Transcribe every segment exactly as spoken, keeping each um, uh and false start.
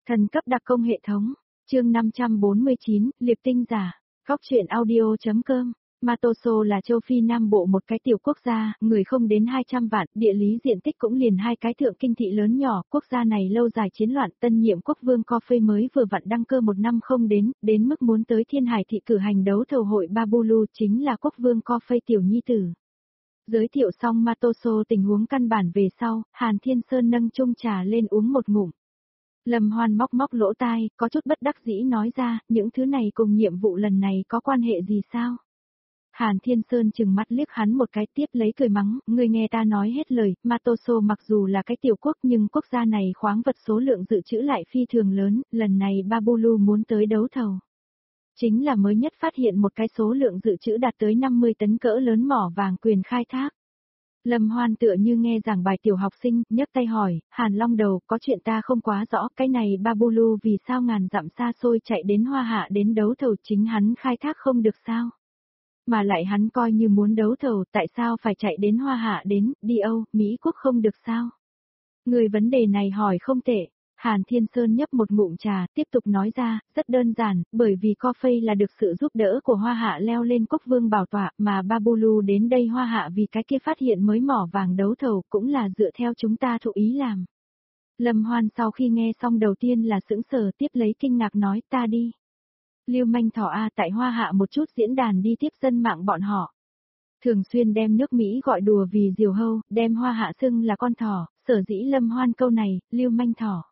Thần cấp đặc công hệ thống, chương năm trăm bốn mươi chín, Liệp tinh giả, góc truyện audio.com. Matoso là châu Phi Nam Bộ một cái tiểu quốc gia, người không đến hai trăm vạn, địa lý diện tích cũng liền hai cái thượng kinh thị lớn nhỏ, quốc gia này lâu dài chiến loạn, tân nhiệm quốc vương Coffey mới vừa vặn đăng cơ một năm không đến, đến mức muốn tới Thiên Hải thị cử hành đấu thầu hội Babulu chính là quốc vương Coffey tiểu nhi tử. Giới thiệu xong Matoso tình huống căn bản về sau, Hàn Thiên Sơn nâng chung trà lên uống một ngụm. Lâm Hoan móc móc lỗ tai, có chút bất đắc dĩ nói ra, những thứ này cùng nhiệm vụ lần này có quan hệ gì sao? Hàn Thiên Sơn chừng mắt liếc hắn một cái tiếp lấy cười mắng, ngươi nghe ta nói hết lời, Matoso mặc dù là cái tiểu quốc nhưng quốc gia này khoáng vật số lượng dự trữ lại phi thường lớn, lần này Babulu muốn tới đấu thầu. Chính là mới nhất phát hiện một cái số lượng dự trữ đạt tới năm mươi tấn cỡ lớn mỏ vàng quyền khai thác. Lâm Hoan tựa như nghe giảng bài tiểu học sinh, nhấc tay hỏi, Hàn Long Đầu, có chuyện ta không quá rõ, cái này Babulu vì sao ngàn dặm xa xôi chạy đến Hoa Hạ đến đấu thầu chính hắn khai thác không được sao? Mà lại hắn coi như muốn đấu thầu, tại sao phải chạy đến Hoa Hạ đến, đi Âu, Mỹ Quốc không được sao? Người vấn đề này hỏi không tệ. Hàn Thiên Sơn nhấp một ngụm trà, tiếp tục nói ra, rất đơn giản, bởi vì Coffey là được sự giúp đỡ của Hoa Hạ leo lên quốc vương bảo tọa, mà Babulu đến đây Hoa Hạ vì cái kia phát hiện mới mỏ vàng đấu thầu cũng là dựa theo chúng ta thụ ý làm. Lâm Hoan sau khi nghe xong đầu tiên là sững sờ, tiếp lấy kinh ngạc nói, ta đi. Lưu manh thỏ A tại Hoa Hạ một chút diễn đàn đi tiếp dân mạng bọn họ. Thường xuyên đem nước Mỹ gọi đùa vì diều hâu, đem Hoa Hạ xưng là con thỏ, sở dĩ Lâm Hoan câu này, lưu manh thỏ.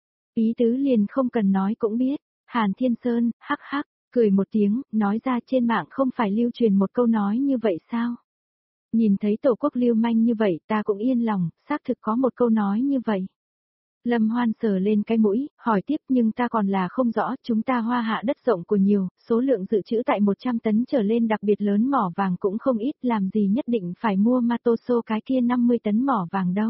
Ý tứ liền không cần nói cũng biết, Hàn Thiên Sơn, hắc hắc, cười một tiếng, nói ra trên mạng không phải lưu truyền một câu nói như vậy sao? Nhìn thấy tổ quốc lưu manh như vậy ta cũng yên lòng, xác thực có một câu nói như vậy. Lâm Hoan sờ lên cái mũi, hỏi tiếp nhưng ta còn là không rõ, chúng ta Hoa Hạ đất rộng của nhiều, số lượng dự trữ tại một trăm tấn trở lên đặc biệt lớn mỏ vàng cũng không ít, làm gì nhất định phải mua Matoso cái kia năm mươi tấn mỏ vàng đâu.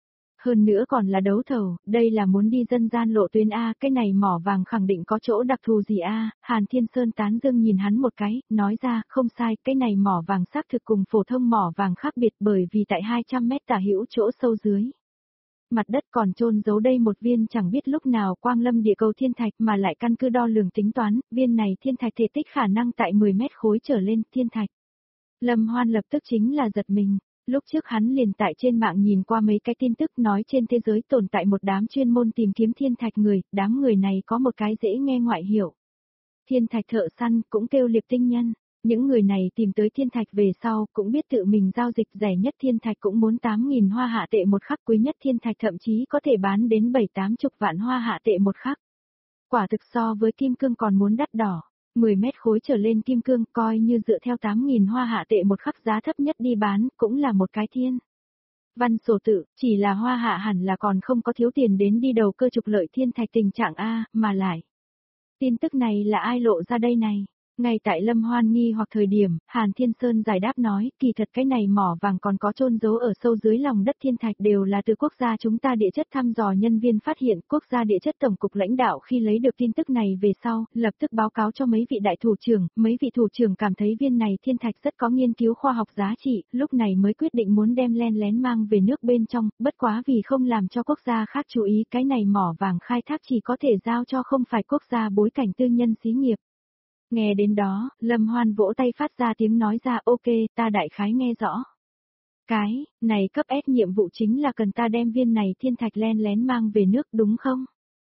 Hơn nữa còn là đấu thầu, đây là muốn đi dân gian lộ tuyến A, cái này mỏ vàng khẳng định có chỗ đặc thù gì A, Hàn Thiên Sơn tán dương nhìn hắn một cái, nói ra, không sai, cái này mỏ vàng xác thực cùng phổ thông mỏ vàng khác biệt bởi vì tại hai trăm mét tả hữu chỗ sâu dưới. Mặt đất còn chôn giấu đây một viên chẳng biết lúc nào quang lâm địa cầu thiên thạch mà lại căn cứ đo lường tính toán, viên này thiên thạch thể tích khả năng tại mười mét khối trở lên thiên thạch. Lâm Hoan lập tức chính là giật mình. Lúc trước hắn liền tại trên mạng nhìn qua mấy cái tin tức nói trên thế giới tồn tại một đám chuyên môn tìm kiếm thiên thạch người, đám người này có một cái dễ nghe ngoại hiệu. Thiên thạch thợ săn cũng kêu liệp tinh nhân, những người này tìm tới thiên thạch về sau cũng biết tự mình giao dịch rẻ nhất thiên thạch cũng muốn tám nghìn hoa hạ tệ một khắc, quý nhất thiên thạch thậm chí có thể bán đến bảy tám chục vạn hoa hạ tệ một khắc. Quả thực so với kim cương còn muốn đắt đỏ. mười mét khối trở lên kim cương coi như dựa theo tám nghìn hoa hạ tệ một khắc giá thấp nhất đi bán, cũng là một cái thiên. Văn sổ tự, chỉ là Hoa Hạ hẳn là còn không có thiếu tiền đến đi đầu cơ trục lợi thiên thạch tình trạng A, mà lại. Tin tức này là ai lộ ra đây này? Ngay tại Lâm Hoan nghi hoặc thời điểm, Hàn Thiên Sơn giải đáp nói, kỳ thật cái này mỏ vàng còn có chôn giấu ở sâu dưới lòng đất thiên thạch đều là từ quốc gia chúng ta địa chất thăm dò nhân viên phát hiện, quốc gia địa chất tổng cục lãnh đạo khi lấy được tin tức này về sau, lập tức báo cáo cho mấy vị đại thủ trưởng, mấy vị thủ trưởng cảm thấy viên này thiên thạch rất có nghiên cứu khoa học giá trị, lúc này mới quyết định muốn đem len lén mang về nước bên trong, bất quá vì không làm cho quốc gia khác chú ý, cái này mỏ vàng khai thác chỉ có thể giao cho không phải quốc gia bối cảnh tư nhân xí nghiệp. Nghe đến đó, Lâm Hoan vỗ tay phát ra tiếng nói ra, ok, ta đại khái nghe rõ. Cái, này cấp S nhiệm vụ chính là cần ta đem viên này thiên thạch len lén mang về nước đúng không?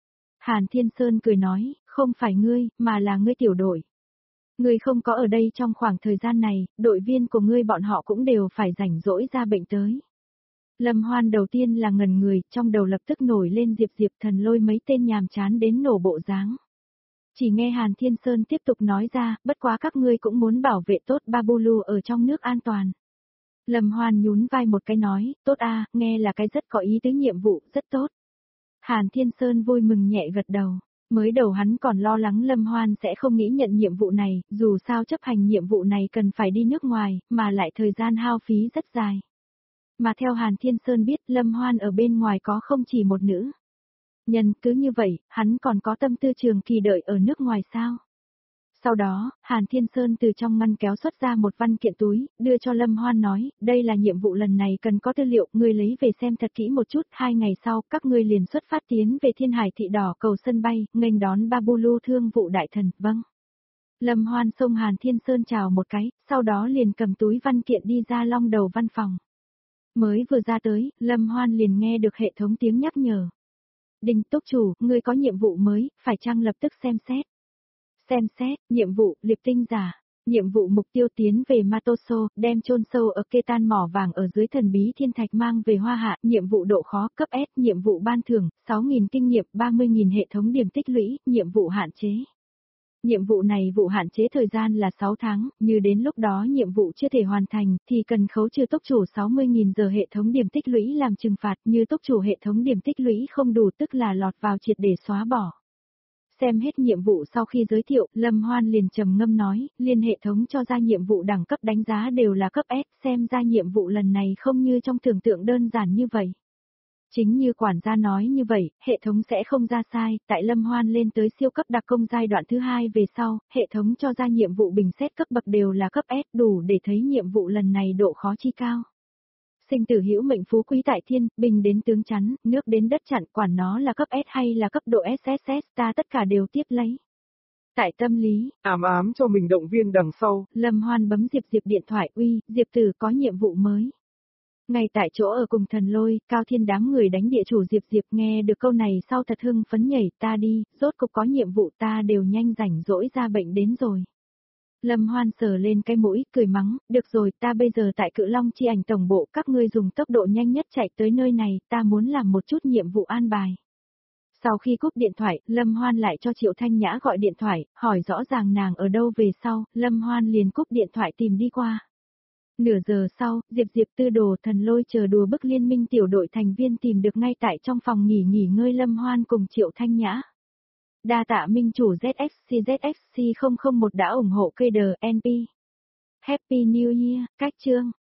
Hàn Thiên Sơn cười nói, không phải ngươi, mà là ngươi tiểu đội. Ngươi không có ở đây trong khoảng thời gian này, đội viên của ngươi bọn họ cũng đều phải rảnh rỗi ra bệnh tới. Lâm Hoan đầu tiên là ngẩn người, trong đầu lập tức nổi lên Diệp Diệp Thần lôi mấy tên nhàm chán đến nổ bộ dáng. Chỉ nghe Hàn Thiên Sơn tiếp tục nói ra, bất quá các ngươi cũng muốn bảo vệ tốt Babulu ở trong nước an toàn. Lâm Hoan nhún vai một cái nói, tốt a, nghe là cái rất có ý tứ nhiệm vụ, rất tốt. Hàn Thiên Sơn vui mừng nhẹ gật đầu, mới đầu hắn còn lo lắng Lâm Hoan sẽ không nghĩ nhận nhiệm vụ này, dù sao chấp hành nhiệm vụ này cần phải đi nước ngoài, mà lại thời gian hao phí rất dài. Mà theo Hàn Thiên Sơn biết Lâm Hoan ở bên ngoài có không chỉ một nữ nhân, cứ như vậy, hắn còn có tâm tư trường kỳ đợi ở nước ngoài sao? Sau đó, Hàn Thiên Sơn từ trong ngăn kéo xuất ra một văn kiện túi, đưa cho Lâm Hoan nói, đây là nhiệm vụ lần này cần có tư liệu, ngươi lấy về xem thật kỹ một chút, hai ngày sau, các ngươi liền xuất phát tiến về Thiên Hải Thị Đỏ cầu sân bay, nghênh đón Babulu thương vụ đại thần, vâng. Lâm Hoan xông Hàn Thiên Sơn chào một cái, sau đó liền cầm túi văn kiện đi ra long đầu văn phòng. Mới vừa ra tới, Lâm Hoan liền nghe được hệ thống tiếng nhắc nhở. Đinh túc chủ, ngươi có nhiệm vụ mới, phải chăng lập tức xem xét. Xem xét, nhiệm vụ, liệp tinh giả. Nhiệm vụ mục tiêu tiến về Matoso, đem chôn sâu ở Ketan mỏ vàng ở dưới thần bí thiên thạch mang về Hoa Hạ. Nhiệm vụ độ khó cấp S, nhiệm vụ ban thưởng, sáu nghìn kinh nghiệm, ba mươi nghìn hệ thống điểm tích lũy, nhiệm vụ hạn chế. Nhiệm vụ này vụ hạn chế thời gian là sáu tháng, như đến lúc đó nhiệm vụ chưa thể hoàn thành, thì cần khấu trừ túc chủ sáu mươi nghìn giờ hệ thống điểm tích lũy làm trừng phạt, như túc chủ hệ thống điểm tích lũy không đủ tức là lọt vào triệt để xóa bỏ. Xem hết nhiệm vụ sau khi giới thiệu, Lâm Hoan liền trầm ngâm nói, liên hệ thống cho ra nhiệm vụ đẳng cấp đánh giá đều là cấp S, xem ra nhiệm vụ lần này không như trong tưởng tượng đơn giản như vậy. Chính như quản gia nói như vậy, hệ thống sẽ không ra sai, tại Lâm Hoan lên tới siêu cấp đặc công giai đoạn thứ hai về sau, hệ thống cho ra nhiệm vụ bình xét cấp bậc đều là cấp S đủ để thấy nhiệm vụ lần này độ khó chi cao. Sinh tử hữu mệnh phú quý tại thiên, bình đến tướng chắn, nước đến đất chặn, quản nó là cấp S hay là cấp độ ét ét ét, ta tất cả đều tiếp lấy. Tại tâm lý, ám ám cho mình động viên đằng sau, Lâm Hoan bấm Diệp Diệp điện thoại, uy, Diệp Tử có nhiệm vụ mới. Ngay tại chỗ ở cùng thần lôi, Cao Thiên đám người đánh địa chủ Diệp Diệp nghe được câu này sau thật hưng phấn nhảy, ta đi, rốt cục có nhiệm vụ ta đều nhanh rảnh rỗi ra bệnh đến rồi. Lâm Hoan sờ lên cái mũi, cười mắng, được rồi, ta bây giờ tại Cự Long chi ảnh tổng bộ, các ngươi dùng tốc độ nhanh nhất chạy tới nơi này, ta muốn làm một chút nhiệm vụ an bài. Sau khi cúp điện thoại, Lâm Hoan lại cho Triệu Thanh Nhã gọi điện thoại, hỏi rõ ràng nàng ở đâu về sau, Lâm Hoan liền cúp điện thoại tìm đi qua. Nửa giờ sau, Diệp Diệp Tư Đồ Thần Lôi chờ đùa bức liên minh tiểu đội thành viên tìm được ngay tại trong phòng nghỉ nghỉ ngơi Lâm Hoan cùng Triệu Thanh Nhã. Đa tạ minh chủ Z X C Z X C không không một đã ủng hộ cây đờ en pê. Happy New Year, cách chương.